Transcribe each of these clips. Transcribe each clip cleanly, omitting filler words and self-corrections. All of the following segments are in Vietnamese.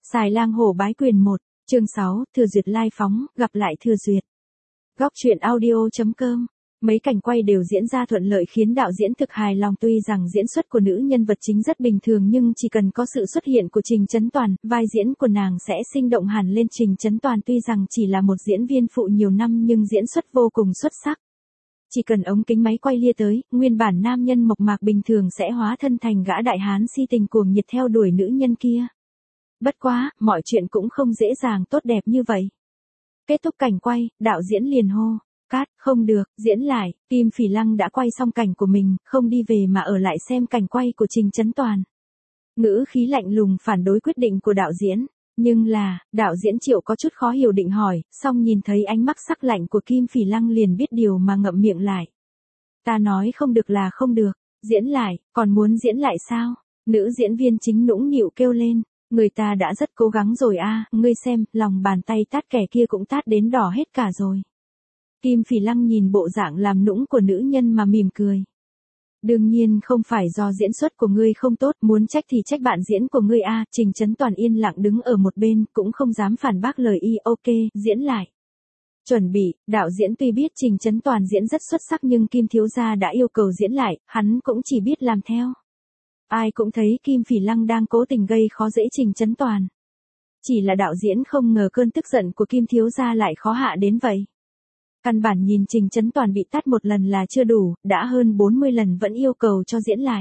Xài lang hổ bái quyền 1, chương 6, Thừa Duyệt live phóng, gặp lại Thừa Duyệt. Góc truyện audio.com. Mấy cảnh quay đều diễn ra thuận lợi khiến đạo diễn thực hài lòng, tuy rằng diễn xuất của nữ nhân vật chính rất bình thường nhưng chỉ cần có sự xuất hiện của Trình Chấn Toàn, vai diễn của nàng sẽ sinh động hẳn lên. Trình Chấn Toàn tuy rằng chỉ là một diễn viên phụ nhiều năm nhưng diễn xuất vô cùng xuất sắc. Chỉ cần ống kính máy quay lia tới, nguyên bản nam nhân mộc mạc bình thường sẽ hóa thân thành gã đại hán si tình cuồng nhiệt theo đuổi nữ nhân kia. Bất quá, mọi chuyện cũng không dễ dàng tốt đẹp như vậy. Kết thúc cảnh quay, đạo diễn liền hô, cắt, không được, diễn lại. Kim Phỉ Lăng đã quay xong cảnh của mình, không đi về mà ở lại xem cảnh quay của Trình Chấn Toàn. Ngữ khí lạnh lùng phản đối quyết định của đạo diễn. Nhưng là, đạo diễn Triệu có chút khó hiểu định hỏi, xong nhìn thấy ánh mắt sắc lạnh của Kim Phỉ Lăng liền biết điều mà ngậm miệng lại. Ta nói không được là không được, diễn lại, còn muốn diễn lại sao? Nữ diễn viên chính nũng nịu kêu lên. Người ta đã rất cố gắng rồi a, ngươi xem, lòng bàn tay tát kẻ kia cũng tát đến đỏ hết cả rồi. Kim Phỉ Lăng nhìn bộ dạng làm nũng của nữ nhân mà mỉm cười. Đương nhiên không phải do diễn xuất của ngươi không tốt, muốn trách thì trách bạn diễn của ngươi a. Trình Chấn Toàn yên lặng đứng ở một bên, cũng không dám phản bác lời y. Ok, diễn lại. Chuẩn bị, đạo diễn tuy biết Trình Chấn Toàn diễn rất xuất sắc nhưng Kim thiếu gia đã yêu cầu diễn lại, hắn cũng chỉ biết làm theo. Ai cũng thấy Kim Phỉ Lăng đang cố tình gây khó dễ Trình Chấn Toàn. Chỉ là đạo diễn không ngờ cơn tức giận của Kim thiếu gia lại khó hạ đến vậy. Căn bản nhìn Trình Chấn Toàn bị tát một lần là chưa đủ, đã hơn 40 lần vẫn yêu cầu cho diễn lại.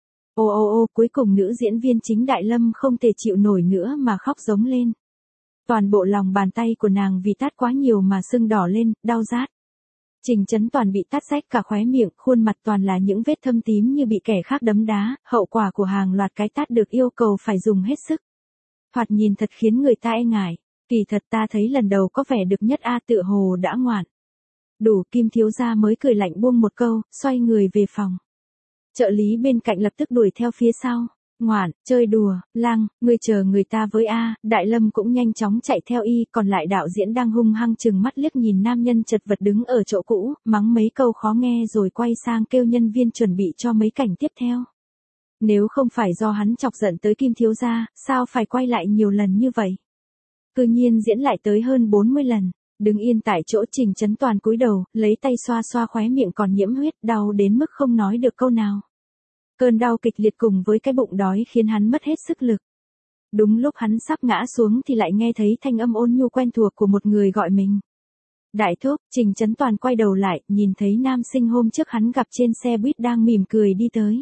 Ô, cuối cùng nữ diễn viên chính Đại Lâm không thể chịu nổi nữa mà khóc giống lên. Toàn bộ lòng bàn tay của nàng vì tát quá nhiều mà sưng đỏ lên, đau rát. Trình Chấn Toàn bị tát rách cả khóe miệng, khuôn mặt toàn là những vết thâm tím như bị kẻ khác đấm đá, hậu quả của hàng loạt cái tát được yêu cầu phải dùng hết sức. Thoạt nhìn thật khiến người ta e ngại, kỳ thật ta thấy lần đầu có vẻ được nhất a, tựa hồ đã ngoạn. Đủ. Kim thiếu gia mới cười lạnh buông một câu, xoay người về phòng. Trợ lý bên cạnh lập tức đuổi theo phía sau. Ngoạn, chơi đùa, Lăng, ngươi chờ người ta với a. Đại Lâm cũng nhanh chóng chạy theo y, còn lại đạo diễn đang hung hăng chừng mắt liếc nhìn nam nhân chật vật đứng ở chỗ cũ, mắng mấy câu khó nghe rồi quay sang kêu nhân viên chuẩn bị cho mấy cảnh tiếp theo. Nếu không phải do hắn chọc giận tới Kim thiếu gia, sao phải quay lại nhiều lần như vậy? Cư nhiên diễn lại tới hơn 40 lần. Đứng yên tại chỗ, Trình Chấn Toàn cúi đầu, lấy tay xoa xoa khóe miệng còn nhiễm huyết, đau đến mức không nói được câu nào. Cơn đau kịch liệt cùng với cái bụng đói khiến hắn mất hết sức lực. Đúng lúc hắn sắp ngã xuống thì lại nghe thấy thanh âm ôn nhu quen thuộc của một người gọi mình. Đại thúc. Trình Chấn Toàn quay đầu lại, nhìn thấy nam sinh hôm trước hắn gặp trên xe buýt đang mỉm cười đi tới.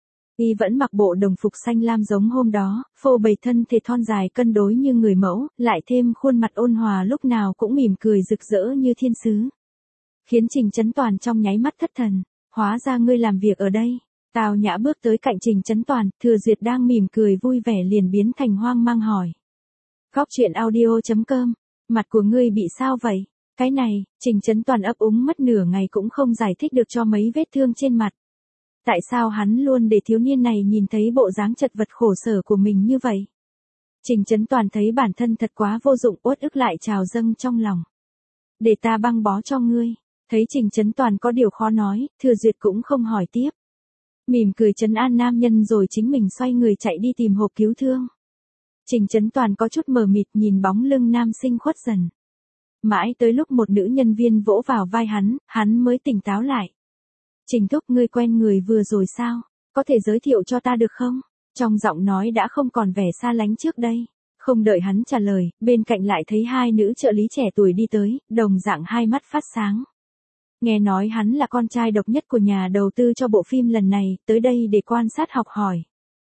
Y vẫn mặc bộ đồng phục xanh lam giống hôm đó, phô bày thân thể thon dài cân đối như người mẫu, lại thêm khuôn mặt ôn hòa lúc nào cũng mỉm cười rực rỡ như thiên sứ. Khiến Trình Chấn Toàn trong nháy mắt thất thần, hóa ra ngươi làm việc ở đây. Tào Nhã bước tới cạnh Trình Chấn Toàn, Thừa Duyệt đang mỉm cười vui vẻ liền biến thành hoang mang hỏi. Góc truyện audio.com, mặt của ngươi bị sao vậy? Cái này, Trình Chấn Toàn ấp úng mất nửa ngày cũng không giải thích được cho mấy vết thương trên mặt. Tại sao hắn luôn để thiếu niên này nhìn thấy bộ dáng chật vật khổ sở của mình như vậy? Trình Chấn Toàn thấy bản thân thật quá vô dụng, uất ức lại trào dâng trong lòng. Để ta băng bó cho ngươi. Thấy Trình Chấn Toàn có điều khó nói, Thừa Duyệt cũng không hỏi tiếp. Mỉm cười trấn an nam nhân rồi chính mình xoay người chạy đi tìm hộp cứu thương. Trình Chấn Toàn có chút mờ mịt nhìn bóng lưng nam sinh khuất dần. Mãi tới lúc một nữ nhân viên vỗ vào vai hắn mới tỉnh táo lại. Trình thúc, ngươi quen người vừa rồi sao? Có thể giới thiệu cho ta được không? Trong giọng nói đã không còn vẻ xa lánh trước đây. Không đợi hắn trả lời, bên cạnh lại thấy hai nữ trợ lý trẻ tuổi đi tới, đồng dạng hai mắt phát sáng. Nghe nói hắn là con trai độc nhất của nhà đầu tư cho bộ phim lần này, tới đây để quan sát học hỏi.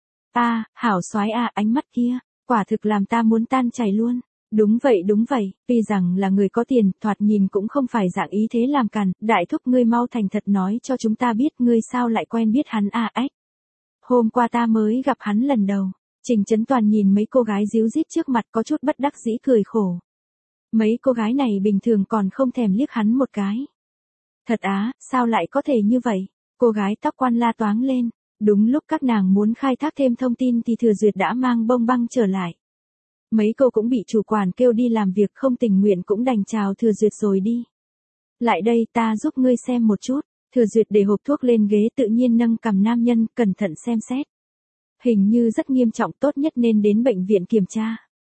Hảo soái a, ánh mắt kia, quả thực làm ta muốn tan chảy luôn. Đúng vậy, tuy rằng là người có tiền, thoạt nhìn cũng không phải dạng ý thế làm càn. Đại thúc, ngươi mau thành thật nói cho chúng ta biết ngươi sao lại quen biết hắn ếch. Hôm qua ta mới gặp hắn lần đầu. Trình Chấn Toàn nhìn mấy cô gái díu dít trước mặt có chút bất đắc dĩ cười khổ. Mấy cô gái này bình thường còn không thèm liếc hắn một cái. Thật á, sao lại có thể như vậy? Cô gái tóc quan la toáng lên. Đúng lúc các nàng muốn khai thác thêm thông tin thì Thừa Duyệt đã mang bông băng trở lại. Mấy cô cũng bị chủ quản kêu đi làm việc không tình nguyện cũng đành chào Thừa Duyệt rồi đi. Lại đây, ta giúp ngươi xem một chút. Thừa Duyệt để hộp thuốc lên ghế tự nhiên nâng cằm nam nhân, cẩn thận xem xét. Hình như rất nghiêm trọng, tốt nhất nên đến bệnh viện kiểm tra.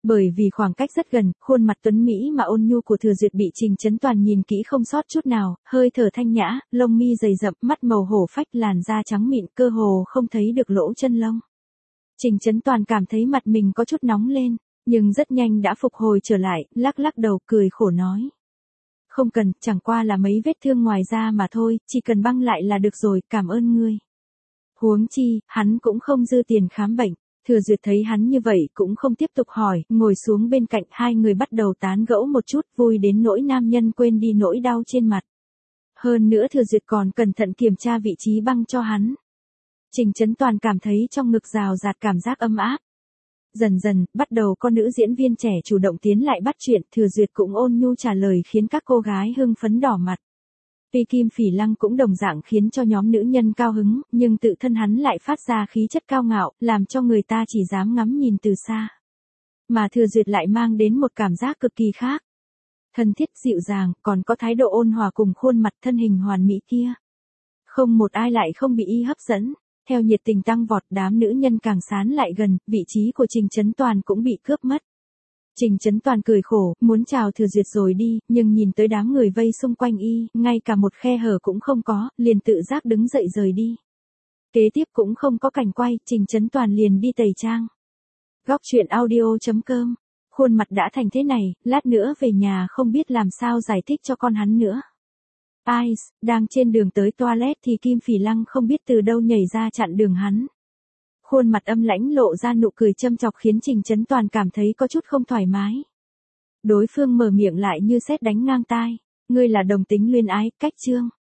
Bởi vì khoảng cách rất gần, khuôn mặt tuấn Mỹ mà ôn nhu của Thừa Duyệt bị Trình Chấn Toàn nhìn kỹ không sót chút nào, hơi thở thanh nhã, lông mi dày rậm, mắt màu hổ phách, làn da trắng mịn, cơ hồ không thấy được lỗ chân lông. Trình Chấn Toàn cảm thấy mặt mình có chút nóng lên, nhưng rất nhanh đã phục hồi trở lại, lắc lắc đầu cười khổ nói. Không cần, chẳng qua là mấy vết thương ngoài da mà thôi, chỉ cần băng lại là được rồi, cảm ơn ngươi. Huống chi, hắn cũng không dư tiền khám bệnh. Thừa Duyệt thấy hắn như vậy cũng không tiếp tục hỏi, ngồi xuống bên cạnh, hai người bắt đầu tán gẫu một chút, vui đến nỗi nam nhân quên đi nỗi đau trên mặt. Hơn nữa Thừa Duyệt còn cẩn thận kiểm tra vị trí băng cho hắn. Trình Chấn Toàn cảm thấy trong ngực rào rạt cảm giác ấm áp. Dần dần, bắt đầu có nữ diễn viên trẻ chủ động tiến lại bắt chuyện, Thừa Duyệt cũng ôn nhu trả lời khiến các cô gái hưng phấn đỏ mặt. Tuy Kim Phỉ Lăng cũng đồng dạng khiến cho nhóm nữ nhân cao hứng, nhưng tự thân hắn lại phát ra khí chất cao ngạo, làm cho người ta chỉ dám ngắm nhìn từ xa. Mà Thừa Duyệt lại mang đến một cảm giác cực kỳ khác. Thân thiết dịu dàng, còn có thái độ ôn hòa cùng khuôn mặt thân hình hoàn mỹ kia. Không một ai lại không bị y hấp dẫn. Theo nhiệt tình tăng vọt, đám nữ nhân càng sán lại gần, vị trí của Trình Chấn Toàn cũng bị cướp mất. Trình Chấn Toàn cười khổ, muốn chào Thừa Duyệt rồi đi, nhưng nhìn tới đám người vây xung quanh y, ngay cả một khe hở cũng không có, liền tự giác đứng dậy rời đi. Kế tiếp cũng không có cảnh quay, Trình Chấn Toàn liền đi tẩy trang. Góc truyện audio.com. Khuôn mặt đã thành thế này, lát nữa về nhà không biết làm sao giải thích cho con hắn nữa. Ice, đang trên đường tới toilet thì Kim Phỉ Lăng không biết từ đâu nhảy ra chặn đường hắn. Khuôn mặt âm lãnh lộ ra nụ cười châm chọc khiến Trình Chấn Toàn cảm thấy có chút không thoải mái. Đối phương mở miệng lại như sét đánh ngang tai. Ngươi là đồng tính luyến ái, cách chương.